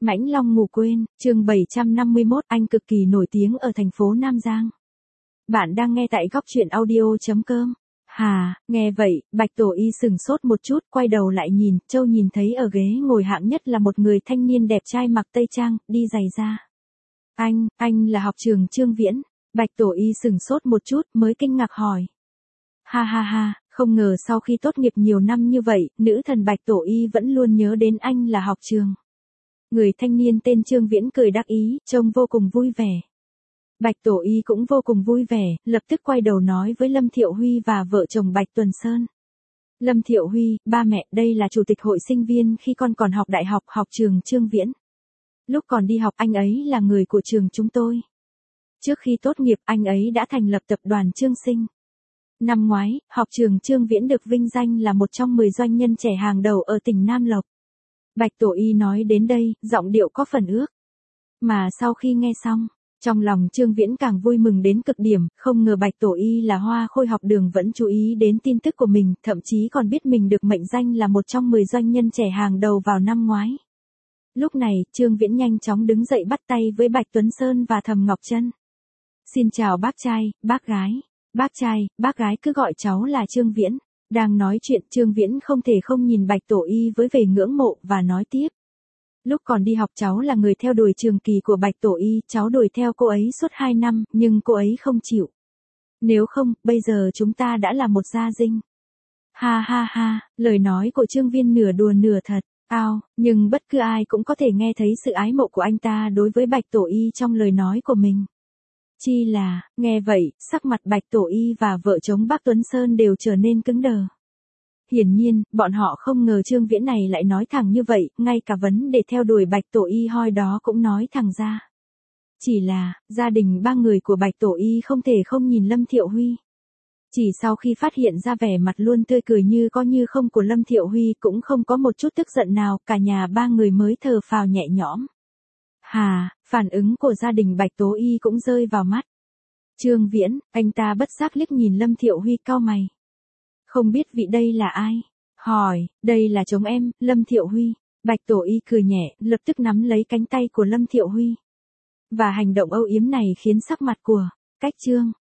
Mãnh Long ngủ quên, chương 751, anh cực kỳ nổi tiếng ở thành phố Nam Giang. Bạn đang nghe tại góc truyện audio.com. Hà, nghe vậy, Bạch Tổ Y sừng sốt một chút, quay đầu lại nhìn, Châu nhìn thấy ở ghế ngồi hạng nhất là một người thanh niên đẹp trai mặc tây trang, đi giày da. Anh là học trường Trương Viễn. Bạch Tổ Y sừng sốt một chút, mới kinh ngạc hỏi. Ha ha ha, không ngờ sau khi tốt nghiệp nhiều năm như vậy, nữ thần Bạch Tổ Y vẫn luôn nhớ đến anh là học trường. Người thanh niên tên Trương Viễn cười đắc ý, trông vô cùng vui vẻ. Bạch Tổ Y cũng vô cùng vui vẻ, lập tức quay đầu nói với Lâm Thiệu Huy và vợ chồng Bạch Tuần Sơn. Lâm Thiệu Huy, ba mẹ, đây là chủ tịch hội sinh viên khi con còn học đại học, học trường Trương Viễn. Lúc còn đi học anh ấy là người của trường chúng tôi. Trước khi tốt nghiệp anh ấy đã thành lập tập đoàn Trương Sinh. Năm ngoái, học trường Trương Viễn được vinh danh là một trong 10 doanh nhân trẻ hàng đầu ở tỉnh Nam Lộc. Bạch Tổ Y nói đến đây, giọng điệu có phần ước. Mà sau khi nghe xong, trong lòng Trương Viễn càng vui mừng đến cực điểm, không ngờ Bạch Tổ Y là hoa khôi học đường vẫn chú ý đến tin tức của mình, thậm chí còn biết mình được mệnh danh là một trong 10 doanh nhân trẻ hàng đầu vào năm ngoái. Lúc này, Trương Viễn nhanh chóng đứng dậy bắt tay với Bạch Tuấn Sơn và Thầm Ngọc Trân. Xin chào bác trai, bác gái. Bác trai, bác gái cứ gọi cháu là Trương Viễn. Đang nói chuyện Trương Viễn không thể không nhìn Bạch Tổ Y với vẻ ngưỡng mộ và nói tiếp. Lúc còn đi học cháu là người theo đuổi trường kỳ của Bạch Tổ Y, cháu đuổi theo cô ấy suốt 2 năm, nhưng cô ấy không chịu. Nếu không, bây giờ chúng ta đã là một gia dinh. Ha ha ha, lời nói của Trương Viễn nửa đùa nửa thật. Nhưng bất cứ ai cũng có thể nghe thấy sự ái mộ của anh ta đối với Bạch Tổ Y trong lời nói của mình. Chi là, nghe vậy, sắc mặt Bạch Tổ Y và vợ chồng bác Tuấn Sơn đều trở nên cứng đờ. Hiển nhiên, bọn họ không ngờ Trương Viễn này lại nói thẳng như vậy, ngay cả vấn đề theo đuổi Bạch Tổ Y hoi đó cũng nói thẳng ra. Chỉ là, gia đình ba người của Bạch Tổ Y không thể không nhìn Lâm Thiệu Huy. Chỉ sau khi phát hiện ra vẻ mặt luôn tươi cười như có như không của Lâm Thiệu Huy cũng không có một chút tức giận nào, cả nhà ba người mới thở phào nhẹ nhõm. Hà, phản ứng của gia đình Bạch Tổ Y cũng rơi vào mắt. Trương Viễn, anh ta bất giác liếc nhìn Lâm Thiệu Huy cau mày. Không biết vị đây là ai? Hỏi, đây là chồng em, Lâm Thiệu Huy. Bạch Tổ Y cười nhẹ, lập tức nắm lấy cánh tay của Lâm Thiệu Huy. Và hành động âu yếm này khiến sắc mặt của Cách Trương